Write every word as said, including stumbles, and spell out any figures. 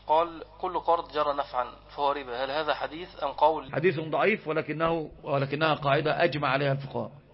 قال كل قرض جرى نفعا فهو ربا، هل هذا حديث أم قول؟ حديث ضعيف ولكنه ولكنها قاعدة أجمع عليها الفقهاء.